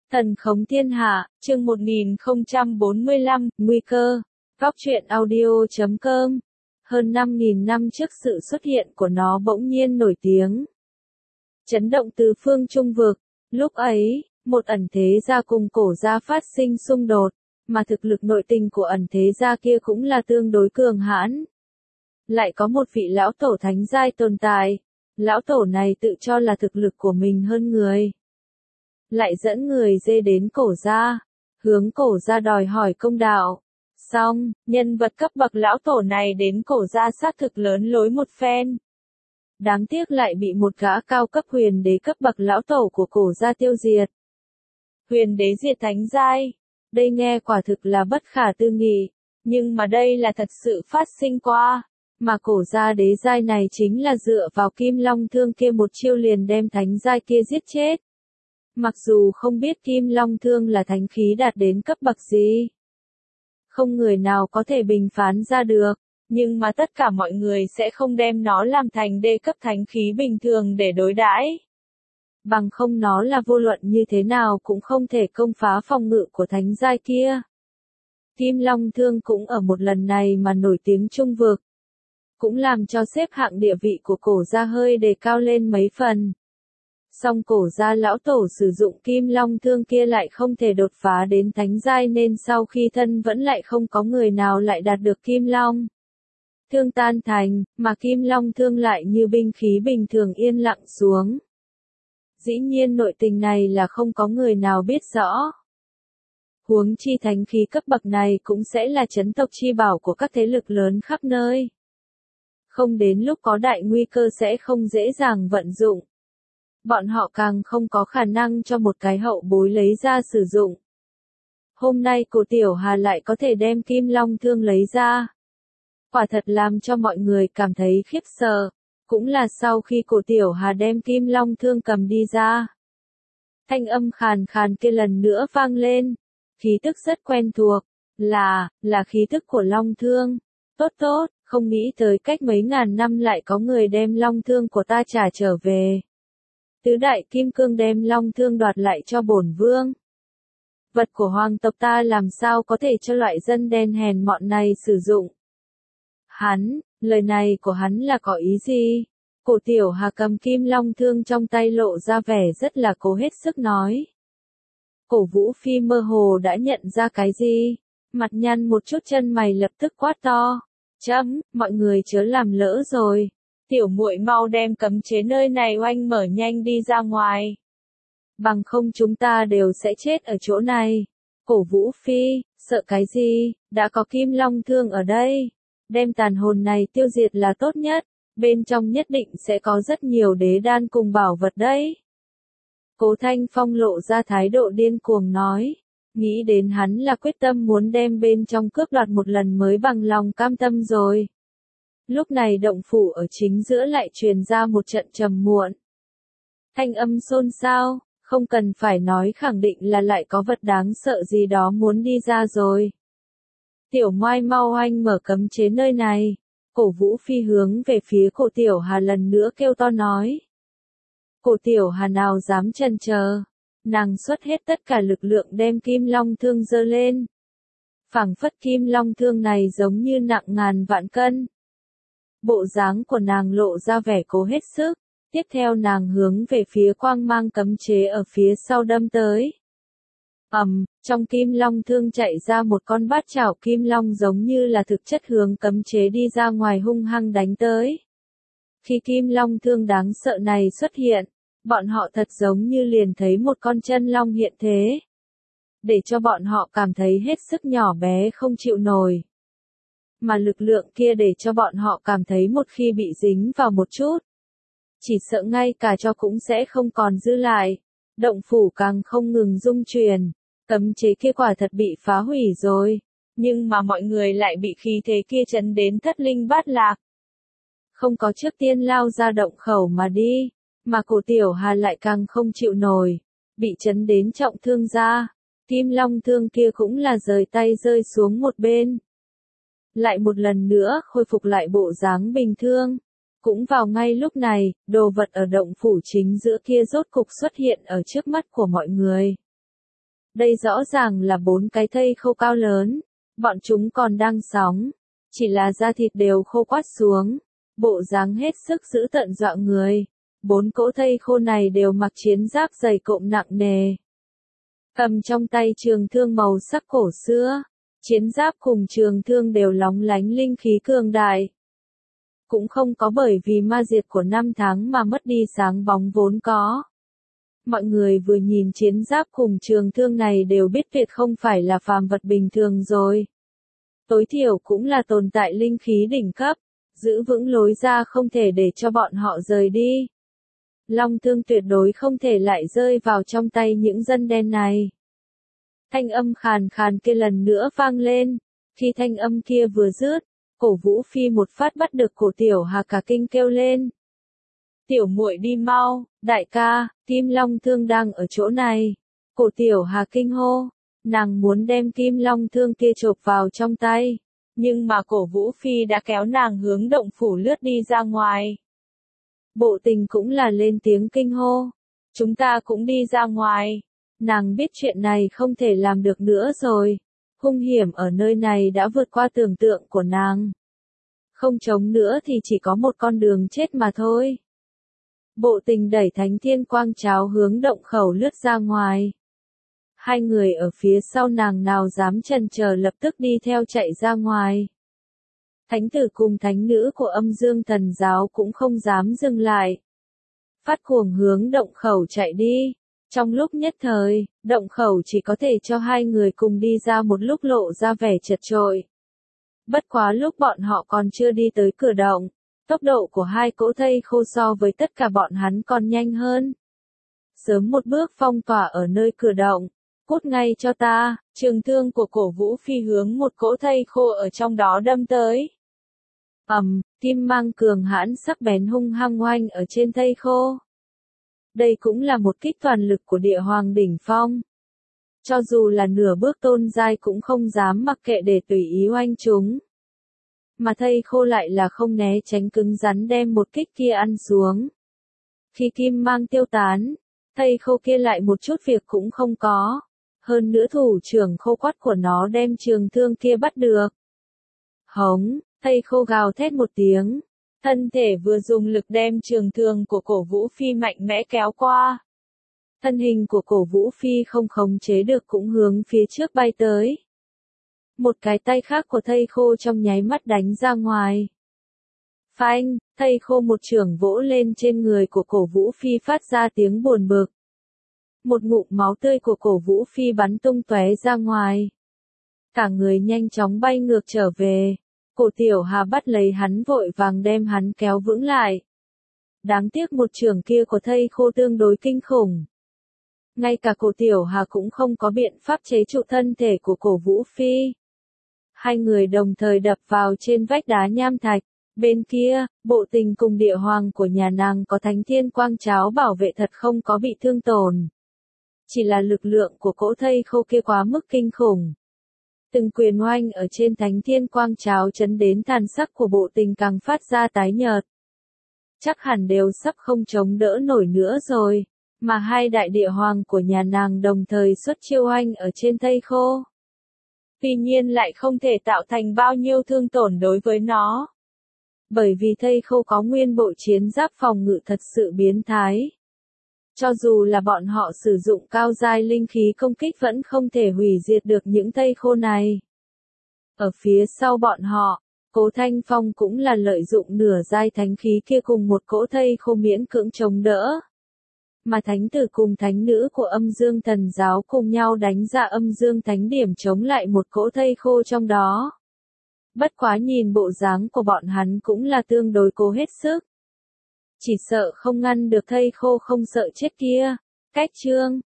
Thần khống thiên hạ, chương 1045, nguy cơ. Góc truyện audio.com. Hơn 5.000 năm trước sự xuất hiện của nó bỗng nhiên nổi tiếng, chấn động tứ phương trung vực. Lúc ấy, một ẩn thế gia cùng cổ gia phát sinh xung đột, mà thực lực nội tình của ẩn thế gia kia cũng là tương đối cường hãn. Lại có một vị lão tổ thánh giai tồn tại, lão tổ này tự cho là thực lực của mình hơn người, lại dẫn người dê đến cổ gia, hướng cổ gia đòi hỏi công đạo. Xong, nhân vật cấp bậc lão tổ này đến cổ gia xác thực lớn lối một phen. Đáng tiếc lại bị một gã cao cấp huyền đế cấp bậc lão tổ của cổ gia tiêu diệt. Huyền đế diệt thánh giai, đây nghe quả thực là bất khả tư nghị, nhưng mà đây là thật sự phát sinh qua, mà cổ gia đế giai này chính là dựa vào Kim Long Thương kia một chiêu liền đem thánh giai kia giết chết. Mặc dù không biết Kim Long Thương là thánh khí đạt đến cấp bậc gì, không người nào có thể bình phán ra được, nhưng mà tất cả mọi người sẽ không đem nó làm thành đê cấp thánh khí bình thường để đối đãi. Bằng không nó là vô luận như thế nào cũng không thể công phá phòng ngự của thánh giai kia. Kim Long Thương cũng ở một lần này mà nổi tiếng trung vực, cũng làm cho xếp hạng địa vị của cổ gia hơi đề cao lên mấy phần. Song cổ gia lão tổ sử dụng Kim Long Thương kia lại không thể đột phá đến thánh giai, nên sau khi thân vẫn lại không có người nào lại đạt được Kim Long Thương tan thành, mà Kim Long Thương lại như binh khí bình thường yên lặng xuống. Dĩ nhiên nội tình này là không có người nào biết rõ. Huống chi thánh khí cấp bậc này cũng sẽ là trấn tộc chi bảo của các thế lực lớn khắp nơi. Không đến lúc có đại nguy cơ sẽ không dễ dàng vận dụng. Bọn họ càng không có khả năng cho một cái hậu bối lấy ra sử dụng. Hôm nay cổ Tiểu Hà lại có thể đem Kim Long Thương lấy ra. Quả thật làm cho mọi người cảm thấy khiếp sợ, cũng là sau khi cổ Tiểu Hà đem Kim Long Thương cầm đi ra. Thanh âm khàn khàn kia lần nữa vang lên, khí tức rất quen thuộc, là khí tức của Long Thương. Tốt tốt, không nghĩ tới cách mấy ngàn năm lại có người đem Long Thương của ta trả trở về. Tứ đại kim cương đem Long Thương đoạt lại cho bổn vương. Vật của hoàng tộc ta làm sao có thể cho loại dân đen hèn mọn này sử dụng. Lời này của hắn là có ý gì? Cổ Tiểu Hà cầm Kim Long Thương trong tay lộ ra vẻ rất là cố hết sức nói. Cổ Vũ Phi mơ hồ đã nhận ra cái gì, mặt nhăn một chút chân mày lập tức quát to. Mọi người chớ làm lỡ rồi. Tiểu muội mau đem cấm chế nơi này oanh mở nhanh đi ra ngoài. Bằng không chúng ta đều sẽ chết ở chỗ này. Cổ Vũ Phi, sợ cái gì, đã có Kim Long Thương ở đây. Đem tàn hồn này tiêu diệt là tốt nhất, bên trong nhất định sẽ có rất nhiều đế đan cùng bảo vật đấy. Cố Thanh Phong lộ ra thái độ điên cuồng nói, nghĩ đến hắn là quyết tâm muốn đem bên trong cướp đoạt một lần mới bằng lòng cam tâm rồi. Lúc này động phủ ở chính giữa lại truyền ra một trận trầm muộn. Thanh âm xôn xao, không cần phải nói khẳng định là lại có vật đáng sợ gì đó muốn đi ra rồi. Tiểu Ngoai mau oanh mở cấm chế nơi này. Cổ Vũ Phi hướng về phía cổ Tiểu Hà lần nữa kêu to nói. Cổ Tiểu Hà nào dám chần chờ, nàng xuất hết tất cả lực lượng đem Kim Long Thương giơ lên. Phảng phất Kim Long Thương này giống như nặng ngàn vạn cân. Bộ dáng của nàng lộ ra vẻ cố hết sức, tiếp theo nàng hướng về phía quang mang cấm chế ở phía sau đâm tới. Trong Kim Long Thương chạy ra một con bát chảo Kim Long giống như là thực chất hướng cấm chế đi ra ngoài hung hăng đánh tới. Khi Kim Long Thương đáng sợ này xuất hiện, bọn họ thật giống như liền thấy một con chân long hiện thế. Để cho bọn họ cảm thấy hết sức nhỏ bé không chịu nổi. Mà lực lượng kia để cho bọn họ cảm thấy một khi bị dính vào một chút, chỉ sợ ngay cả cho cũng sẽ không còn dư lại. Động phủ càng không ngừng rung chuyển, cấm chế kia quả thật bị phá hủy rồi, nhưng mà mọi người lại bị khí thế kia chấn đến thất linh bát lạc. Không có trước tiên lao ra động khẩu mà đi, mà cổ Tiểu Hà lại càng không chịu nổi, bị chấn đến trọng thương ra. Kim Long Thương kia cũng là rời tay rơi xuống một bên. Lại một lần nữa khôi phục lại bộ dáng bình thường. Cũng vào ngay lúc này, đồ vật ở động phủ chính giữa kia rốt cục xuất hiện ở trước mắt của mọi người. Đây rõ ràng là 4 cái thây khô cao lớn, bọn chúng còn đang sống, chỉ là da thịt đều khô quắt xuống, bộ dáng hết sức dữ tợn dọa người. 4 cỗ thây khô này đều mặc chiến giáp dày cộm nặng nề, cầm trong tay trường thương màu sắc cổ xưa, chiến giáp cùng trường thương đều lóng lánh linh khí cường đại. Cũng không có bởi vì ma diệt của 5 tháng mà mất đi sáng bóng vốn có. Mọi người vừa nhìn chiến giáp cùng trường thương này đều biết tuyệt không phải là phàm vật bình thường rồi. Tối thiểu cũng là tồn tại linh khí đỉnh cấp, giữ vững lối ra không thể để cho bọn họ rời đi. Long thương tuyệt đối không thể lại rơi vào trong tay những dân đen này. Thanh âm khàn khàn kia lần nữa vang lên, khi thanh âm kia vừa dứt, Cổ Vũ Phi một phát bắt được cổ Tiểu Hà cả kinh kêu lên. Tiểu muội đi mau, đại ca, Kim Long thương đang ở chỗ này. Cổ Tiểu Hà kinh hô, nàng muốn đem Kim Long thương kia chộp vào trong tay, nhưng mà Cổ Vũ Phi đã kéo nàng hướng động phủ lướt đi ra ngoài. Bộ Tình cũng là lên tiếng kinh hô, chúng ta cũng đi ra ngoài. Nàng biết chuyện này không thể làm được nữa rồi, hung hiểm ở nơi này đã vượt qua tưởng tượng của nàng. Không chống nữa thì chỉ có một con đường chết mà thôi. Bộ Tình đẩy Thánh Thiên Quang Cháo hướng động khẩu lướt ra ngoài. Hai người ở phía sau nàng nào dám chần chờ lập tức đi theo chạy ra ngoài. Thánh tử cùng thánh nữ của Âm Dương Thần Giáo cũng không dám dừng lại. Phát cuồng hướng động khẩu chạy đi. Trong lúc nhất thời, động khẩu chỉ có thể cho hai người cùng đi ra một lúc lộ ra vẻ chật chội. Bất quá lúc bọn họ còn chưa đi tới cửa động, tốc độ của hai cỗ thây khô so với tất cả bọn hắn còn nhanh hơn. Sớm một bước phong tỏa ở nơi cửa động, cút ngay cho ta, trường thương của Cổ Vũ Phi hướng một cỗ thây khô ở trong đó đâm tới. Kim mang cường hãn sắc bén hung hăng oanh ở trên thây khô. Đây cũng là một kích toàn lực của địa hoàng đỉnh phong. Cho dù là nửa bước tôn giai cũng không dám mặc kệ để tùy ý oanh chúng. Mà thây khô lại là không né tránh cứng rắn đem một kích kia ăn xuống. Khi kim mang tiêu tán, thây khô kia lại một chút việc cũng không có. Hơn nữa thủ trưởng khô quắt của nó đem trường thương kia bắt được. Hống, thây khô gào thét một tiếng. Thân thể vừa dùng lực đem trường thương của Cổ Vũ Phi mạnh mẽ kéo qua. Thân hình của Cổ Vũ Phi không khống chế được cũng hướng phía trước bay tới. Một cái tay khác của thây khô trong nháy mắt đánh ra ngoài. Phanh, thây khô một chưởng vỗ lên trên người của Cổ Vũ Phi phát ra tiếng buồn bực. Một ngụm máu tươi của Cổ Vũ Phi bắn tung tóe ra ngoài. Cả người nhanh chóng bay ngược trở về. Cổ Tiểu Hà bắt lấy hắn vội vàng đem hắn kéo vững lại. Đáng tiếc một chưởng kia của thây khô tương đối kinh khủng. Ngay cả Cổ Tiểu Hà cũng không có biện pháp chế trụ thân thể của Cổ Vũ Phi. Hai người đồng thời đập vào trên vách đá nham thạch. Bên kia, Bộ Tình cùng địa hoàng của nhà nàng có Thánh Thiên Quang Cháo bảo vệ thật không có bị thương tổn. Chỉ là lực lượng của cỗ thây khô kia quá mức kinh khủng. Từng quyền oanh ở trên Thánh Thiên Quang Cháo chấn đến tàn sắc của Bộ Tình càng phát ra tái nhợt. Chắc hẳn đều sắp không chống đỡ nổi nữa rồi, mà hai đại địa hoàng của nhà nàng đồng thời xuất chiêu oanh ở trên thây khô. Tuy nhiên lại không thể tạo thành bao nhiêu thương tổn đối với nó. Bởi vì thây khô có nguyên bộ chiến giáp phòng ngự thật sự biến thái. Cho dù là bọn họ sử dụng cao giai linh khí công kích vẫn không thể hủy diệt được những thây khô này. Ở phía sau bọn họ, Cố Thanh Phong cũng là lợi dụng nửa giai thánh khí kia cùng một cỗ thây khô miễn cưỡng chống đỡ. Mà thánh tử cùng thánh nữ của Âm Dương Thần Giáo cùng nhau đánh ra Âm Dương Thánh Điểm chống lại một cỗ thây khô trong đó. Bất quá nhìn bộ dáng của bọn hắn cũng là tương đối cố hết sức. Chỉ sợ không ngăn được thây khô không sợ chết kia. Cách chương